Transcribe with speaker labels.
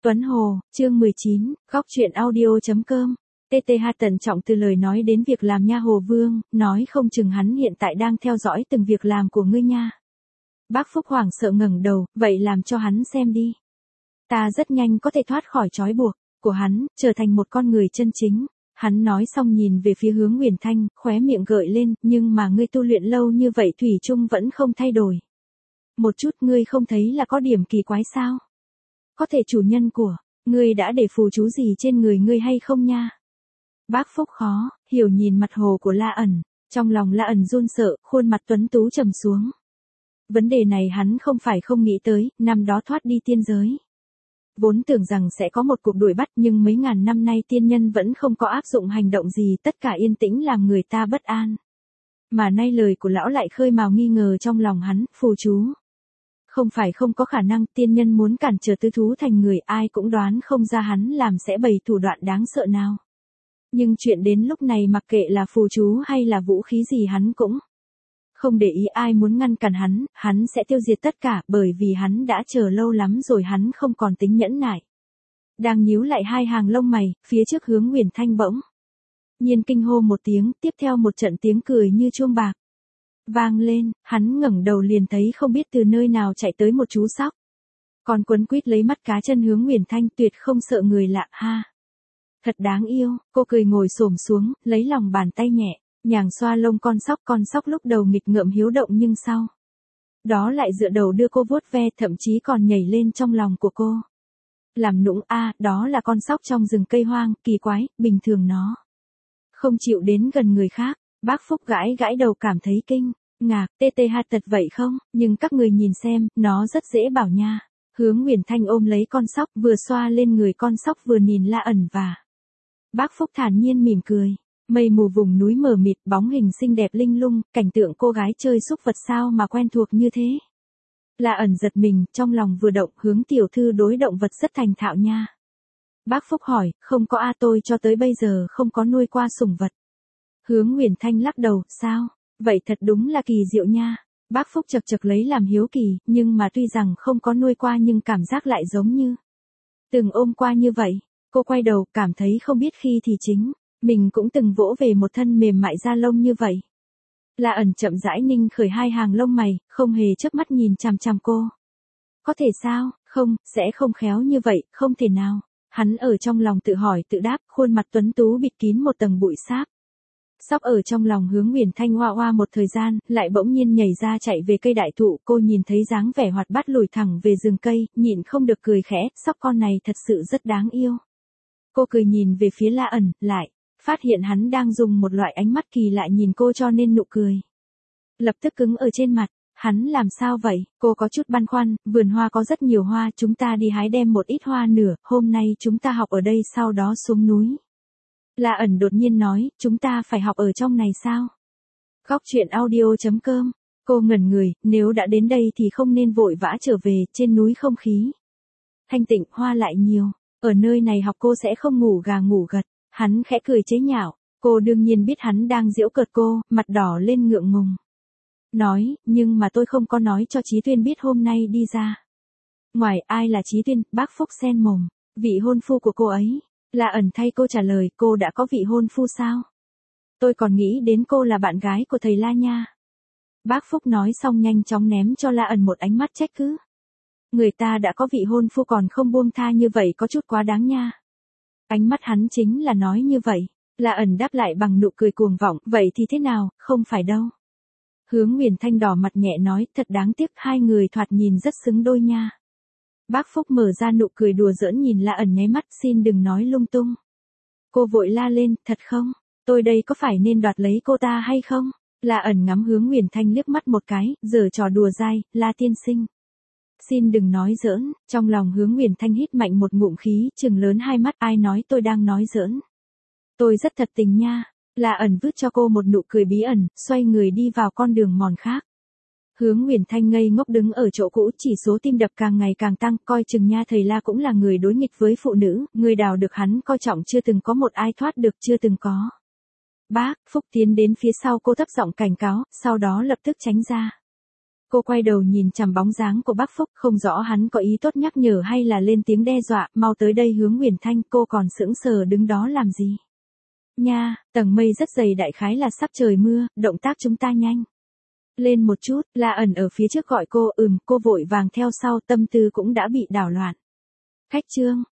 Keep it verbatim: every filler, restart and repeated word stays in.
Speaker 1: Tuấn Hồ, chương mười chín, góc truyện audio.com. tê tê hát tận trọng từ lời nói đến việc làm nha Hồ Vương, nói không chừng hắn hiện tại đang theo dõi từng việc làm của ngươi nha. Bác Phúc hoảng sợ ngẩng đầu, vậy làm cho hắn xem đi. Ta rất nhanh có thể thoát khỏi trói buộc của hắn, trở thành một con người chân chính. Hắn nói xong nhìn về phía Hướng Nguyền Thanh, khóe miệng gợi lên, nhưng mà ngươi tu luyện lâu như vậy thủy chung vẫn không thay đổi. Một chút ngươi không thấy là có điểm kỳ quái sao? Có thể chủ nhân của ngươi đã để phù chú gì trên người ngươi hay không nha? Bác Phúc khó hiểu nhìn mặt Hồ của La ẩn, trong lòng La ẩn run sợ, khuôn mặt tuấn tú trầm xuống. Vấn đề này hắn không phải không nghĩ tới, năm đó thoát đi tiên giới. Vốn tưởng rằng sẽ có một cuộc đuổi bắt, nhưng mấy ngàn năm nay tiên nhân vẫn không có áp dụng hành động gì, tất cả yên tĩnh làm người ta bất an. Mà nay lời của lão lại khơi mào nghi ngờ trong lòng hắn, phù chú. Không phải không có khả năng, tiên nhân muốn cản trở tứ thú thành người, ai cũng đoán không ra hắn làm sẽ bày thủ đoạn đáng sợ nào. Nhưng chuyện đến lúc này mặc kệ là phù chú hay là vũ khí gì hắn cũng không để ý, ai muốn ngăn cản hắn, hắn sẽ tiêu diệt tất cả, bởi vì hắn đã chờ lâu lắm rồi, hắn không còn tính nhẫn nại. Đang nhíu lại hai hàng lông mày, phía trước Hướng Nguyền Thanh bỗng nhiên kinh hô một tiếng, tiếp theo một trận tiếng cười như chuông bạc vang lên, hắn ngẩng đầu liền thấy không biết từ nơi nào chạy tới một chú sóc. Còn quấn quýt lấy mắt cá chân Hướng Nguyền Thanh, tuyệt không sợ người lạ, ha. Thật đáng yêu, cô cười ngồi xổm xuống, lấy lòng bàn tay nhẹ nhàng xoa lông con sóc, con sóc lúc đầu nghịch ngợm hiếu động nhưng sau đó lại dựa đầu đưa cô vuốt ve, thậm chí còn nhảy lên trong lòng của cô. Làm nũng a, đó là con sóc trong rừng cây hoang, kỳ quái, bình thường nó không chịu đến gần người khác. Bác Phúc gãi gãi đầu cảm thấy kinh ngạc, tê tê hát thật vậy không, nhưng các người nhìn xem, nó rất dễ bảo nha. Hướng Nguyền Thanh ôm lấy con sóc, vừa xoa lên người con sóc vừa nhìn La ẩn và Bác Phúc thản nhiên mỉm cười. Mây mù vùng núi mờ mịt, bóng hình xinh đẹp linh lung, cảnh tượng cô gái chơi xúc vật sao mà quen thuộc như thế. La ẩn giật mình, trong lòng vừa động, Hướng tiểu thư đối động vật rất thành thạo nha. Bác Phúc hỏi, không có a, tôi cho tới bây giờ không có nuôi qua sủng vật. Hướng Nguyền Thanh lắc đầu, sao? Vậy thật đúng là kỳ diệu nha. Bác Phúc chật chật lấy làm hiếu kỳ, nhưng mà tuy rằng không có nuôi qua nhưng cảm giác lại giống như từng ôm qua như vậy. Cô quay đầu, cảm thấy không biết khi thì chính mình cũng từng vỗ về một thân mềm mại da lông như vậy. La ẩn chậm rãi ninh khởi hai hàng lông mày, không hề chớp mắt nhìn chằm chằm cô. Có thể sao? Không, sẽ không khéo như vậy, không thể nào. Hắn ở trong lòng tự hỏi tự đáp, khuôn mặt tuấn tú bịt kín một tầng bụi sáp. Sóc ở trong lòng Hướng Nguyền Thanh hoa hoa một thời gian, lại bỗng nhiên nhảy ra chạy về cây đại thụ, cô nhìn thấy dáng vẻ hoạt bát lùi thẳng về rừng cây, nhịn không được cười khẽ, sóc con này thật sự rất đáng yêu. Cô cười nhìn về phía La ẩn, lại phát hiện hắn đang dùng một loại ánh mắt kỳ lạ nhìn cô cho nên nụ cười lập tức cứng ở trên mặt. Hắn làm sao vậy? Cô có chút băn khoăn, vườn hoa có rất nhiều hoa, chúng ta đi hái đem một ít hoa nửa, hôm nay chúng ta học ở đây sau đó xuống núi. La ẩn đột nhiên nói, chúng ta phải học ở trong này sao? Góc truyện audio.com. Cô ngẩn người, nếu đã đến đây thì không nên vội vã trở về, trên núi không khí thanh tịnh, hoa lại nhiều, ở nơi này học cô sẽ không ngủ gà ngủ gật. Hắn khẽ cười chế nhạo, cô đương nhiên biết hắn đang giễu cợt cô, mặt đỏ lên ngượng ngùng. Nói, nhưng mà tôi không có nói cho Chí Tuyên biết hôm nay đi ra ngoài. Ai là Chí Tuyên? Bác Phúc sen mồm, vị hôn phu của cô ấy. La ẩn thay cô trả lời, cô đã có vị hôn phu sao? Tôi còn nghĩ đến cô là bạn gái của thầy La nha. Bác Phúc nói xong nhanh chóng ném cho La ẩn một ánh mắt trách cứ. Người ta đã có vị hôn phu còn không buông tha như vậy có chút quá đáng nha. Ánh mắt hắn chính là nói như vậy. La ẩn đáp lại bằng nụ cười cuồng vọng, vậy thì thế nào, không phải đâu. Hướng Nguyền Thanh đỏ mặt nhẹ nói, thật đáng tiếc, hai người thoạt nhìn rất xứng đôi nha. Bác Phúc mở ra nụ cười đùa giỡn nhìn La ẩn nháy mắt, xin đừng nói lung tung. Cô vội la lên, thật không? Tôi đây có phải nên đoạt lấy cô ta hay không? La ẩn ngắm Hướng Nguyền Thanh liếc mắt một cái, giở trò đùa dai, La tiên sinh. Xin đừng nói giỡn, trong lòng Hướng Nguyền Thanh hít mạnh một ngụm khí, trừng lớn hai mắt, ai nói tôi đang nói giỡn. Tôi rất thật tình nha. La ẩn vứt cho cô một nụ cười bí ẩn, xoay người đi vào con đường mòn khác. Hướng Nguyền Thanh ngây ngốc đứng ở chỗ cũ, chỉ số tim đập càng ngày càng tăng, coi chừng nha thầy La cũng là người đối nghịch với phụ nữ, người đào được hắn coi trọng chưa từng có một ai thoát được, chưa từng có. Bác Phúc tiến đến phía sau cô thấp giọng cảnh cáo, sau đó lập tức tránh ra. Cô quay đầu nhìn chằm bóng dáng của bác Phúc, không rõ hắn có ý tốt nhắc nhở hay là lên tiếng đe dọa, mau tới đây hướng Nguyền Thanh, cô còn sững sờ đứng đó làm gì. Nha, tầng mây rất dày đại khái là sắp trời mưa, động tác chúng ta nhanh lên một chút, La ẩn ở phía trước gọi cô, ừm, cô vội vàng theo sau, tâm tư cũng đã bị đảo loạn. Khách Trương,